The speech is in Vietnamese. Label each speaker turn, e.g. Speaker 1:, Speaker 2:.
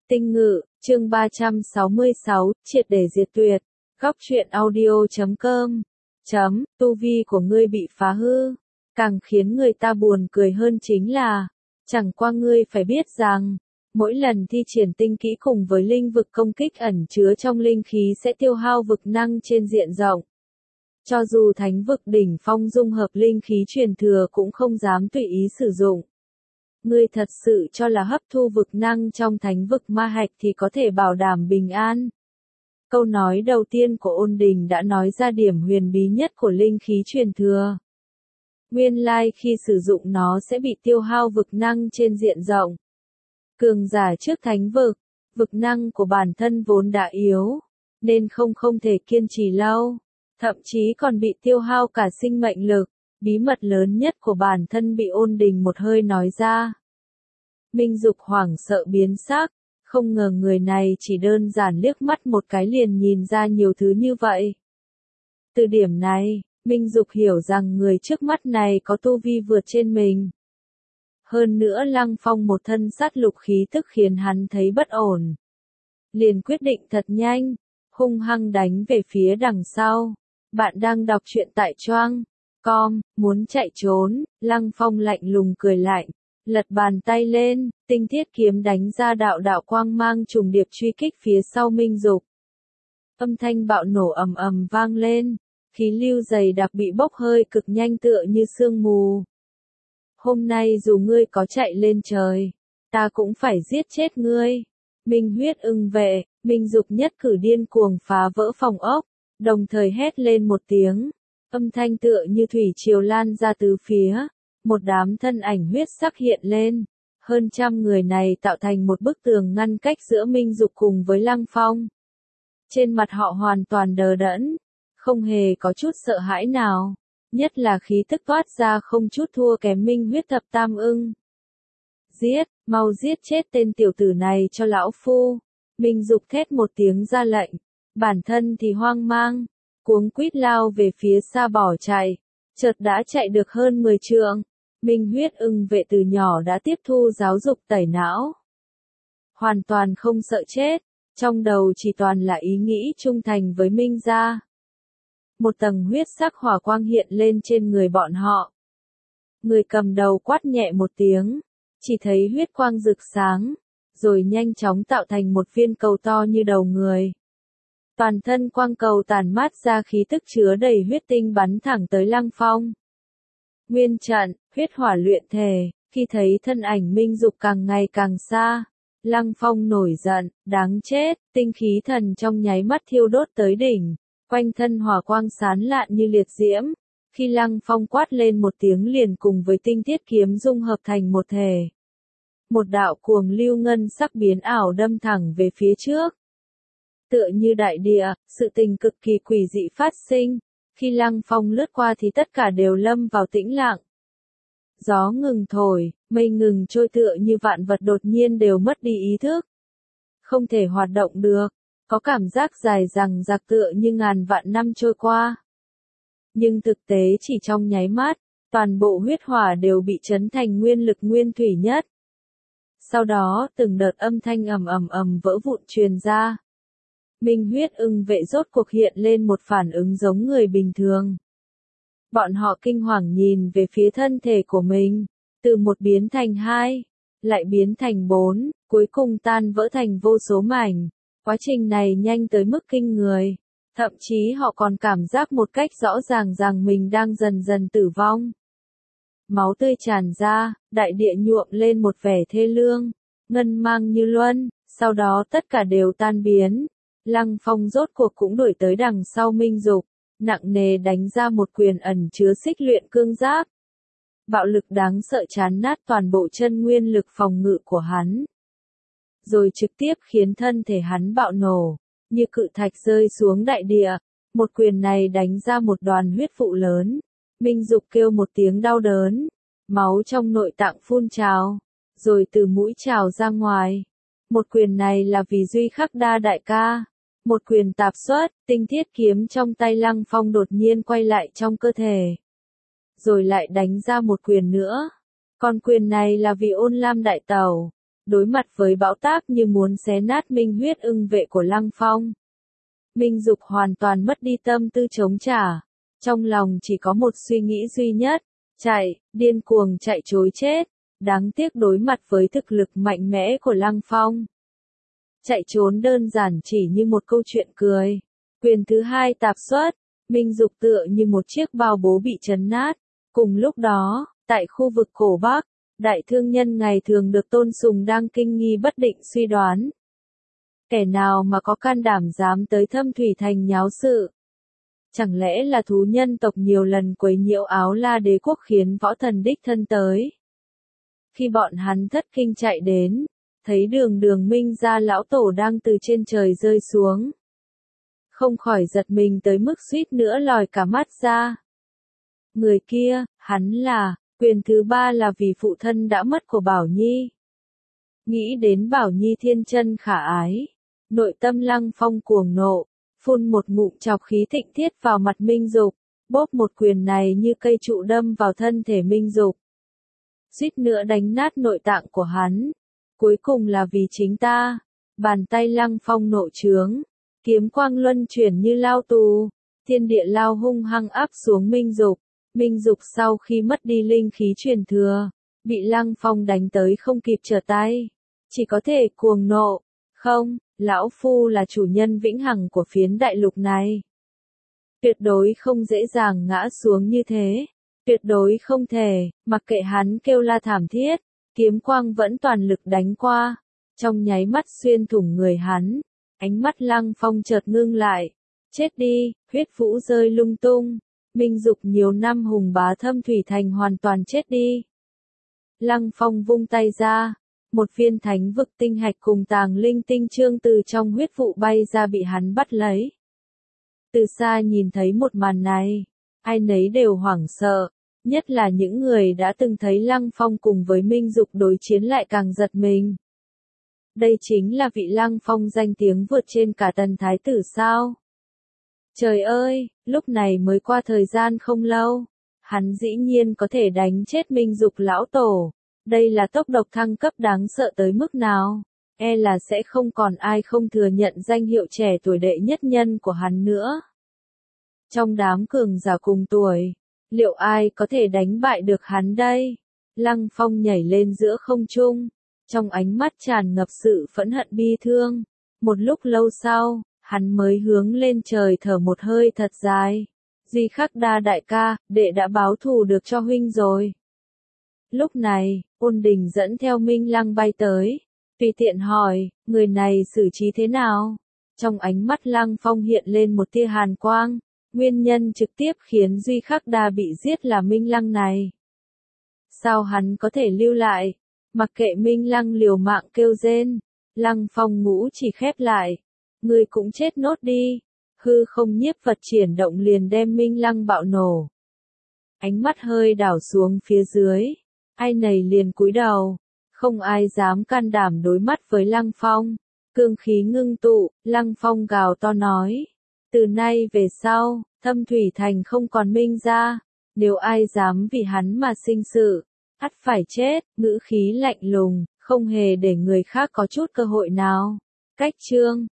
Speaker 1: Tinh Ngự, chương 366, triệt để diệt tuyệt. Góc truyện audio.com. Tu vi của ngươi bị phá hư. Càng khiến người ta buồn cười hơn chính là, chẳng qua ngươi phải biết rằng, mỗi lần thi triển tinh kỹ cùng với linh vực công kích ẩn chứa trong linh khí sẽ tiêu hao vực năng trên diện rộng. Cho dù thánh vực đỉnh phong dung hợp linh khí truyền thừa cũng không dám tùy ý sử dụng. Ngươi thật sự cho là hấp thu vực năng trong thánh vực ma hạch thì có thể bảo đảm bình an. Câu nói đầu tiên của Ôn Đình đã nói ra điểm huyền bí nhất của linh khí truyền thừa. Nguyên lai khi sử dụng nó sẽ bị tiêu hao vực năng trên diện rộng. Cường giả trước thánh vực, vực năng của bản thân vốn đã yếu, nên không thể kiên trì lâu, thậm chí còn bị tiêu hao cả sinh mệnh lực. Bí mật lớn nhất của bản thân bị Ôn Đình một hơi nói ra. Minh Dục hoảng sợ biến sắc, không ngờ người này chỉ đơn giản liếc mắt một cái liền nhìn ra nhiều thứ như vậy. Từ điểm này, Minh Dục hiểu rằng người trước mắt này có tu vi vượt trên mình. Hơn nữa Lăng Phong một thân sát lục khí tức khiến hắn thấy bất ổn. Liền quyết định thật nhanh, hung hăng đánh về phía đằng sau. Bạn đang đọc truyện tại Choang.com, muốn chạy trốn, Lăng Phong lạnh lùng cười lạnh, lật bàn tay lên, tinh thiết kiếm đánh ra đạo quang mang trùng điệp truy kích phía sau Minh Dục. Âm thanh bạo nổ ầm ầm vang lên, khí lưu dày đặc bị bốc hơi cực nhanh tựa như sương mù. Hôm nay dù ngươi có chạy lên trời, ta cũng phải giết chết ngươi. Minh huyết ưng vệ, Minh Dục nhất cử điên cuồng phá vỡ phòng ốc, đồng thời hét lên một tiếng. Âm thanh tựa như thủy triều lan ra từ phía, một đám thân ảnh huyết sắc hiện lên, hơn trăm người này tạo thành một bức tường ngăn cách giữa Minh Dục cùng với Lăng Phong. Trên mặt họ hoàn toàn đờ đẫn, không hề có chút sợ hãi nào, nhất là khí tức toát ra không chút thua kém Minh huyết thập tam ưng. Giết, mau giết chết tên tiểu tử này cho lão phu. Minh Dục thét một tiếng ra lệnh, bản thân thì hoang mang, cuống quýt lao về phía xa bỏ chạy, chợt đã chạy được hơn 10 trượng. Minh huyết ưng vệ từ nhỏ đã tiếp thu giáo dục tẩy não, hoàn toàn không sợ chết, trong đầu chỉ toàn là ý nghĩ trung thành với Minh gia. Một tầng huyết sắc hỏa quang hiện lên trên người bọn họ. Người cầm đầu quát nhẹ một tiếng, chỉ thấy huyết quang rực sáng, rồi nhanh chóng tạo thành một viên cầu to như đầu người. Toàn thân quang cầu tản mát ra khí tức chứa đầy huyết tinh bắn thẳng tới Lăng Phong. Nguyên trận, huyết hỏa luyện thể, khi thấy thân ảnh Minh Dục càng ngày càng xa, Lăng Phong nổi giận, đáng chết, tinh khí thần trong nháy mắt thiêu đốt tới đỉnh, quanh thân hỏa quang sán lạn như liệt diễm. Khi Lăng Phong quát lên một tiếng liền cùng với tinh thiết kiếm dung hợp thành một thể. Một đạo cuồng lưu ngân sắc biến ảo đâm thẳng về phía trước. Tựa như đại địa, sự tình cực kỳ quỷ dị phát sinh, khi Lăng Phong lướt qua thì tất cả đều lâm vào tĩnh lặng. Gió ngừng thổi, mây ngừng trôi tựa như vạn vật đột nhiên đều mất đi ý thức. Không thể hoạt động được, có cảm giác dài dằng dặc tựa như ngàn vạn năm trôi qua. Nhưng thực tế chỉ trong nháy mắt, toàn bộ huyết hỏa đều bị chấn thành nguyên lực nguyên thủy nhất. Sau đó, từng đợt âm thanh ầm vỡ vụn truyền ra. Minh huyết ưng vệ rốt cuộc hiện lên một phản ứng giống người bình thường. Bọn họ kinh hoàng nhìn về phía thân thể của mình, từ một biến thành hai, lại biến thành bốn, cuối cùng tan vỡ thành vô số mảnh. Quá trình này nhanh tới mức kinh người, thậm chí họ còn cảm giác một cách rõ ràng rằng mình đang dần dần tử vong. Máu tươi tràn ra, đại địa nhuộm lên một vẻ thê lương, ngân mang như luân, sau đó tất cả đều tan biến. Lăng Phong rốt cuộc cũng đuổi tới đằng sau Minh Dục, nặng nề đánh ra một quyền ẩn chứa xích luyện cương giáp. Bạo lực đáng sợ chán nát toàn bộ chân nguyên lực phòng ngự của hắn. Rồi trực tiếp khiến thân thể hắn bạo nổ, như cự thạch rơi xuống đại địa. Một quyền này đánh ra một đoàn huyết vụ lớn. Minh Dục kêu một tiếng đau đớn, máu trong nội tạng phun trào, rồi từ mũi trào ra ngoài. Một quyền này là vì Duy Khắc Đa đại ca. Một quyền tạp xuất, tinh thiết kiếm trong tay Lăng Phong đột nhiên quay lại trong cơ thể. Rồi lại đánh ra một quyền nữa. Còn quyền này là vì Ôn Lam đại tẩu. đối mặt với bão táp như muốn xé nát Minh huyết ưng vệ của Lăng Phong. Minh Dục hoàn toàn mất đi tâm tư chống trả, trong lòng chỉ có một suy nghĩ duy nhất, chạy, điên cuồng chạy trối chết, đáng tiếc đối mặt với thực lực mạnh mẽ của Lăng Phong. Chạy trốn đơn giản chỉ như một câu chuyện cười. Quyền thứ hai tạp xuất, Minh Dục tựa như một chiếc bao bố bị chấn nát. Cùng lúc đó, tại khu vực cổ Bắc, đại thương nhân ngày thường được tôn sùng đang kinh nghi bất định suy đoán. Kẻ nào mà có can đảm dám tới Thâm Thủy Thành nháo sự? Chẳng lẽ là thú nhân tộc nhiều lần quấy nhiễu Áo La đế quốc khiến võ thần đích thân tới? Khi bọn hắn thất kinh chạy đến, thấy Đường Minh gia lão tổ đang từ trên trời rơi xuống. Không khỏi giật mình tới mức suýt nữa lòi cả mắt ra. Người kia, hắn là, quyền thứ ba là vì phụ thân đã mất của Bảo Nhi. Nghĩ đến Bảo Nhi thiên chân khả ái, nội tâm Lăng Phong cuồng nộ, phun một ngụm chọc khí thịnh thiết vào mặt Minh Dục, bóp một quyền này như cây trụ đâm vào thân thể Minh Dục. Suýt nữa đánh nát nội tạng của hắn. Cuối cùng là vì chính ta. Bàn tay Lăng Phong nộ trướng, kiếm quang luân chuyển như lao tù, thiên địa lao hung hăng áp xuống Minh Dục. Minh Dục sau khi mất đi linh khí truyền thừa, bị Lăng Phong đánh tới không kịp trở tay, chỉ có thể cuồng nộ. Không, lão phu là chủ nhân vĩnh hằng của phiến đại lục này. Tuyệt đối không dễ dàng ngã xuống như thế. Tuyệt đối không thể, mặc kệ hắn kêu la thảm thiết, kiếm quang vẫn toàn lực đánh qua, trong nháy mắt xuyên thủng người hắn, ánh mắt Lăng Phong chợt ngưng lại, chết đi, huyết vũ rơi lung tung, Minh Dục nhiều năm hùng bá Thâm Thủy Thành hoàn toàn chết đi. Lăng Phong vung tay ra, một viên thánh vực tinh hạch cùng tàng linh tinh chương từ trong huyết vụ bay ra bị hắn bắt lấy. Từ xa nhìn thấy một màn này, ai nấy đều hoảng sợ. Nhất là những người đã từng thấy Lăng Phong cùng với Minh Dục đối chiến lại càng giật mình. Đây chính là vị Lăng Phong danh tiếng vượt trên cả Tần Thái tử sao? Trời ơi, lúc này mới qua thời gian không lâu, hắn dĩ nhiên có thể đánh chết Minh Dục lão tổ. Đây là tốc độc thăng cấp đáng sợ tới mức nào? E là sẽ không còn ai không thừa nhận danh hiệu trẻ tuổi đệ nhất nhân của hắn nữa. Trong đám cường giả cùng tuổi, liệu ai có thể đánh bại được hắn đây? Lăng Phong nhảy lên giữa không trung, trong ánh mắt tràn ngập sự phẫn hận bi thương. Một lúc lâu sau, hắn mới hướng lên trời thở một hơi thật dài. Di Khắc Đa đại ca, đệ đã báo thù được cho huynh rồi. Lúc này, Ôn Đình dẫn theo Minh Lăng bay tới, tùy tiện hỏi, người này xử trí thế nào? Trong ánh mắt Lăng Phong hiện lên một tia hàn quang. Nguyên nhân trực tiếp khiến Duy Khắc Đa bị giết là Minh Lăng này. Sao hắn có thể lưu lại? Mặc kệ Minh Lăng liều mạng kêu rên, Lăng Phong ngũ chỉ khép lại. Ngươi cũng chết nốt đi. Hư không nhiếp vật triển động liền đem Minh Lăng bạo nổ. Ánh mắt hơi đảo xuống phía dưới. Ai nấy liền cúi đầu. Không ai dám can đảm đối mắt với Lăng Phong. Cương khí ngưng tụ, Lăng Phong gào to nói. Từ nay về sau, Thâm Thủy Thành không còn Minh gia, nếu ai dám vì hắn mà sinh sự, ắt phải chết, ngữ khí lạnh lùng, không hề để người khác có chút cơ hội nào. Cách chương